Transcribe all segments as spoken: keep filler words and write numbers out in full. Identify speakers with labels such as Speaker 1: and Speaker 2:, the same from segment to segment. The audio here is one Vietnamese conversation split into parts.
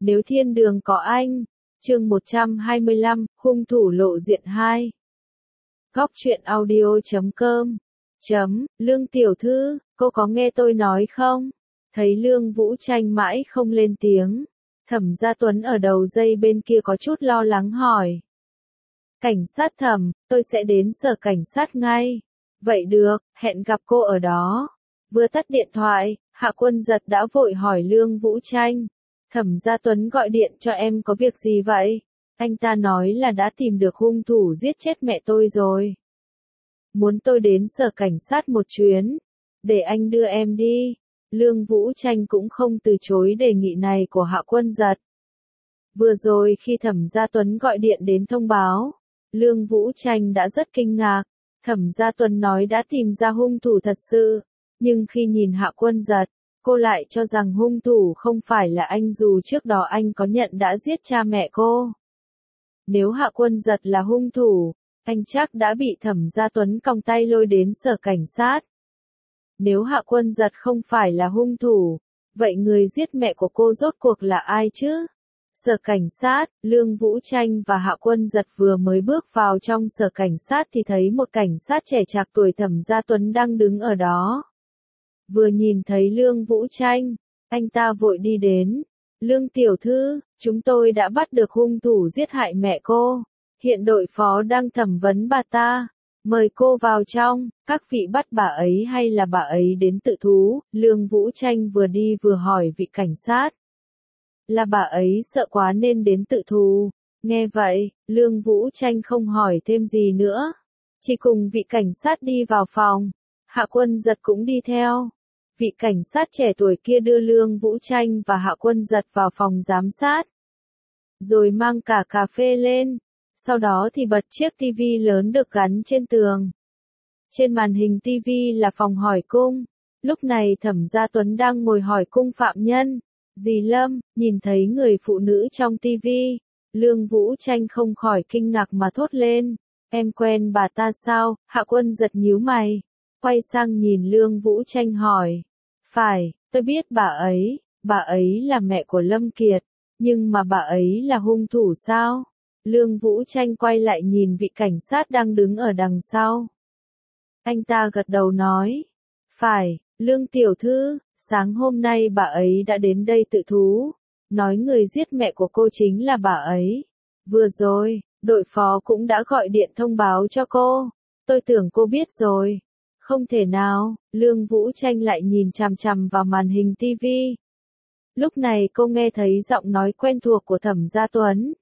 Speaker 1: Nếu thiên đường có anh. Chương một trăm hai mươi lăm, hung thủ lộ diện hai. Góc truyện audio chấm com. Chấm, Lương tiểu thư, cô có nghe tôi nói không? Thấy Lương Vũ Tranh mãi không lên tiếng. Thẩm Gia Tuấn ở đầu dây bên kia có chút lo lắng hỏi. Cảnh sát Thẩm, tôi sẽ đến sở cảnh sát ngay. Vậy được, hẹn gặp cô ở đó. Vừa tắt điện thoại, Hạ Quân Giật đã vội hỏi Lương Vũ Tranh. Thẩm Gia Tuấn gọi điện cho em có việc gì vậy? Anh ta nói là đã tìm được hung thủ giết chết mẹ tôi rồi. Muốn tôi đến sở cảnh sát một chuyến. Để anh đưa em đi. Lương Vũ Tranh cũng không từ chối đề nghị này của Hạ Quân Giật. Vừa rồi khi Thẩm Gia Tuấn gọi điện đến thông báo, Lương Vũ Tranh đã rất kinh ngạc. Thẩm Gia Tuấn nói đã tìm ra hung thủ thật sự, nhưng khi nhìn Hạ Quân Giật, cô lại cho rằng hung thủ không phải là anh dù trước đó anh có nhận đã giết cha mẹ cô. Nếu Hạ Quân Giật là hung thủ, anh chắc đã bị Thẩm Gia Tuấn còng tay lôi đến sở cảnh sát. Nếu Hạ Quân Giật không phải là hung thủ, vậy người giết mẹ của cô rốt cuộc là ai chứ? Sở cảnh sát, Lương Vũ Tranh và Hạ Quân Giật vừa mới bước vào trong sở cảnh sát thì thấy một cảnh sát trẻ trạc tuổi Thẩm Gia Tuấn đang đứng ở đó. Vừa nhìn thấy Lương Vũ Tranh, anh ta vội đi đến. Lương tiểu thư, chúng tôi đã bắt được hung thủ giết hại mẹ cô. Hiện đội phó đang thẩm vấn bà ta. Mời cô vào trong, các vị bắt bà ấy hay là bà ấy đến tự thú? Lương Vũ Tranh vừa đi vừa hỏi vị cảnh sát. Là bà ấy sợ quá nên đến tự thú. Nghe vậy, Lương Vũ Tranh không hỏi thêm gì nữa. Chỉ cùng vị cảnh sát đi vào phòng. Hạ Quân Giật cũng đi theo. Vị cảnh sát trẻ tuổi kia đưa Lương Vũ Tranh và Hạ Quân Giật vào phòng giám sát. Rồi mang cả cà phê lên. Sau đó thì bật chiếc tivi lớn được gắn trên tường. Trên màn hình tivi là phòng hỏi cung. Lúc này Thẩm Gia Tuấn đang ngồi hỏi cung phạm nhân. Dì Lâm, nhìn thấy người phụ nữ trong tivi. Lương Vũ Tranh không khỏi kinh ngạc mà thốt lên. Em quen bà ta sao? Hạ Quân Giật nhíu mày. Quay sang nhìn Lương Vũ Tranh hỏi. Phải, tôi biết bà ấy. Bà ấy là mẹ của Lâm Kiệt. Nhưng mà bà ấy là hung thủ sao? Lương Vũ Tranh quay lại nhìn vị cảnh sát đang đứng ở đằng sau. Anh ta gật đầu nói. Phải, Lương tiểu thư, sáng hôm nay bà ấy đã đến đây tự thú. Nói người giết mẹ của cô chính là bà ấy. Vừa rồi, đội phó cũng đã gọi điện thông báo cho cô. Tôi tưởng cô biết rồi. Không thể nào, Lương Vũ Tranh lại nhìn chằm chằm vào màn hình tivi. Lúc này cô nghe thấy giọng nói quen thuộc của Thẩm Gia Tuấn.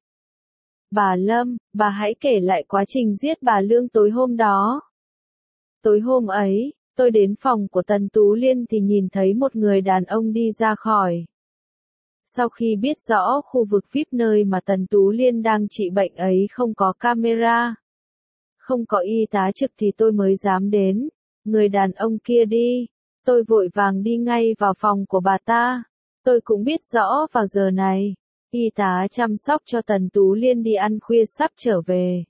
Speaker 1: Bà Lâm, bà hãy kể lại quá trình giết bà Lương tối hôm đó. Tối hôm ấy, tôi đến phòng của Tần Tú Liên thì nhìn thấy một người đàn ông đi ra khỏi. Sau khi biết rõ khu vực vi ai pi nơi mà Tần Tú Liên đang trị bệnh ấy không có camera, không có y tá trực thì tôi mới dám đến. Người đàn ông kia đi, tôi vội vàng đi ngay vào phòng của bà ta. Tôi cũng biết rõ vào giờ này, y tá chăm sóc cho Tần Tú Liên đi ăn khuya sắp trở về.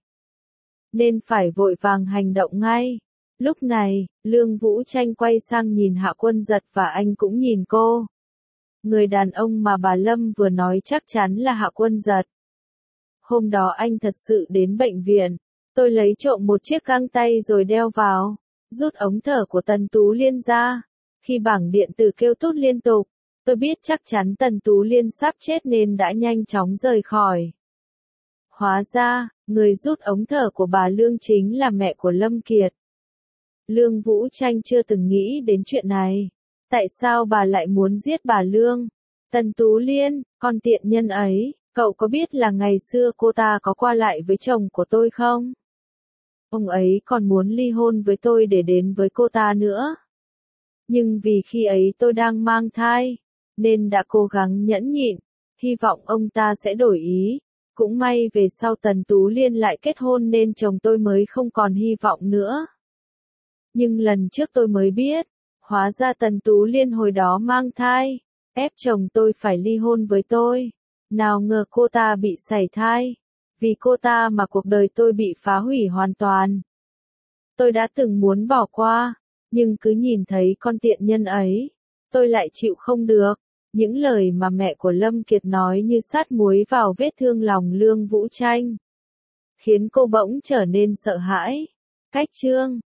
Speaker 1: Nên phải vội vàng hành động ngay. Lúc này, Lương Vũ Tranh quay sang nhìn Hạ Quân Giật và anh cũng nhìn cô. Người đàn ông mà bà Lâm vừa nói chắc chắn là Hạ Quân Giật. Hôm đó anh thật sự đến bệnh viện. Tôi lấy trộm một chiếc găng tay rồi đeo vào. Rút ống thở của Tần Tú Liên ra. Khi bảng điện tử kêu tút liên tục, tôi biết chắc chắn Tần Tú Liên sắp chết nên đã nhanh chóng rời khỏi. Hóa ra, người rút ống thở của bà Lương chính là mẹ của Lâm Kiệt. Lương Vũ Tranh chưa từng nghĩ đến chuyện này. Tại sao bà lại muốn giết bà Lương? Tần Tú Liên, con tiện nhân ấy, cậu có biết là ngày xưa cô ta có qua lại với chồng của tôi không? Ông ấy còn muốn ly hôn với tôi để đến với cô ta nữa. Nhưng vì khi ấy tôi đang mang thai, nên đã cố gắng nhẫn nhịn, hy vọng ông ta sẽ đổi ý. Cũng may về sau Tần Tú Liên lại kết hôn nên chồng tôi mới không còn hy vọng nữa. Nhưng lần trước tôi mới biết, hóa ra Tần Tú Liên hồi đó mang thai, ép chồng tôi phải ly hôn với tôi. Nào ngờ cô ta bị sảy thai. Vì cô ta mà cuộc đời tôi bị phá hủy hoàn toàn. Tôi đã từng muốn bỏ qua, nhưng cứ nhìn thấy con tiện nhân ấy, tôi lại chịu không được. Những lời mà mẹ của Lâm Kiệt nói như sát muối vào vết thương lòng Lương Vũ Tranh, khiến cô bỗng trở nên sợ hãi. Cách chương